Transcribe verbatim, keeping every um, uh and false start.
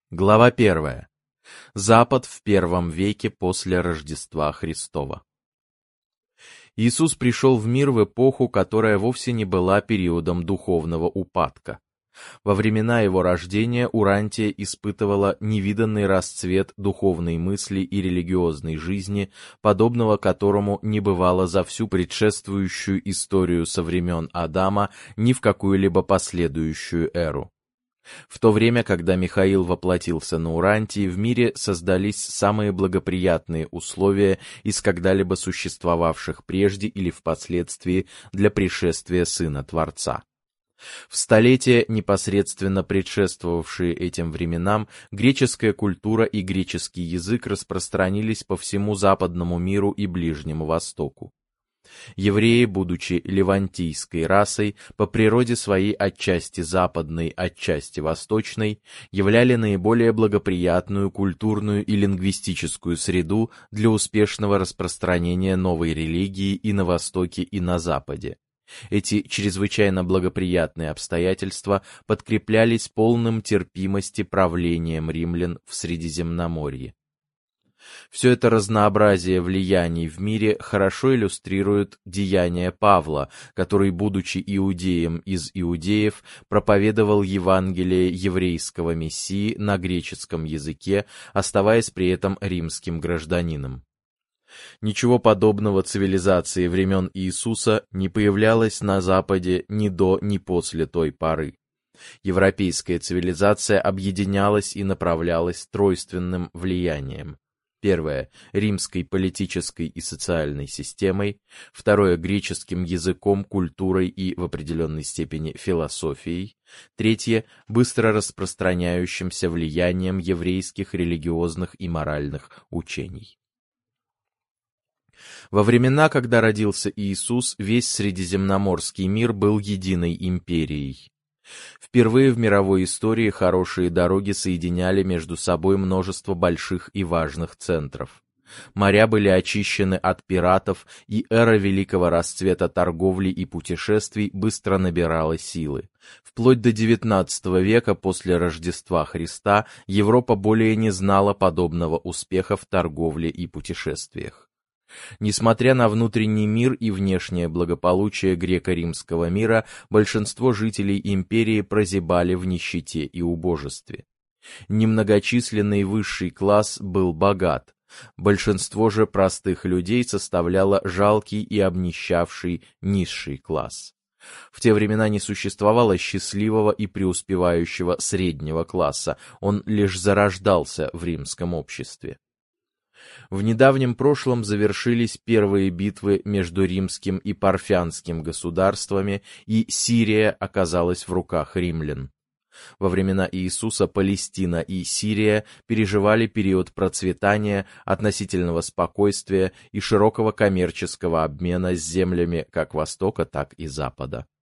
Глава первая. Запад в первом веке после Рождества Христова. Иисус пришел в мир в эпоху, которая вовсе не была периодом духовного упадка. Во времена его рождения Урантия испытывала невиданный расцвет духовной мысли и религиозной жизни, подобного которому не бывало за всю предшествующую историю со времен Адама ни в какую-либо последующую эру. В то время, когда Михаил воплотился на Урантии, в мире создались самые благоприятные условия из когда-либо существовавших прежде или впоследствии для пришествия Сына Творца. В столетия, непосредственно предшествовавшие этим временам, греческая культура и греческий язык распространились по всему западному миру и Ближнему Востоку. Евреи, будучи левантийской расой, по природе своей отчасти западной, отчасти восточной, являли наиболее благоприятную культурную и лингвистическую среду для успешного распространения новой религии и на Востоке, и на Западе. Эти чрезвычайно благоприятные обстоятельства подкреплялись полным терпимости правлением римлян в Средиземноморье. Все это разнообразие влияний в мире хорошо иллюстрирует деяния Павла, который, будучи иудеем из иудеев, проповедовал Евангелие еврейского Мессии на греческом языке, оставаясь при этом римским гражданином. Ничего подобного цивилизации времен Иисуса не появлялось на Западе ни до, ни после той поры. Европейская цивилизация объединялась и направлялась тройственным влиянием. Первое — римской политической и социальной системой, второе — греческим языком, культурой и, в определенной степени, философией, третье — быстро распространяющимся влиянием еврейских религиозных и моральных учений. Во времена, когда родился Иисус, весь Средиземноморский мир был единой империей. Впервые в мировой истории хорошие дороги соединяли между собой множество больших и важных центров. Моря были очищены от пиратов, и эра великого расцвета торговли и путешествий быстро набирала силы. Вплоть до девятнадцатого века после Рождества Христа Европа более не знала подобного успеха в торговле и путешествиях. Несмотря на внутренний мир и внешнее благополучие греко-римского мира, большинство жителей империи прозябали в нищете и убожестве. Немногочисленный высший класс был богат, большинство же простых людей составляло жалкий и обнищавший низший класс. В те времена не существовало счастливого и преуспевающего среднего класса, он лишь зарождался в римском обществе. В недавнем прошлом завершились первые битвы между римским и парфянским государствами, и Сирия оказалась в руках римлян. Во времена Иисуса Палестина и Сирия переживали период процветания, относительного спокойствия и широкого коммерческого обмена с землями как Востока, так и Запада.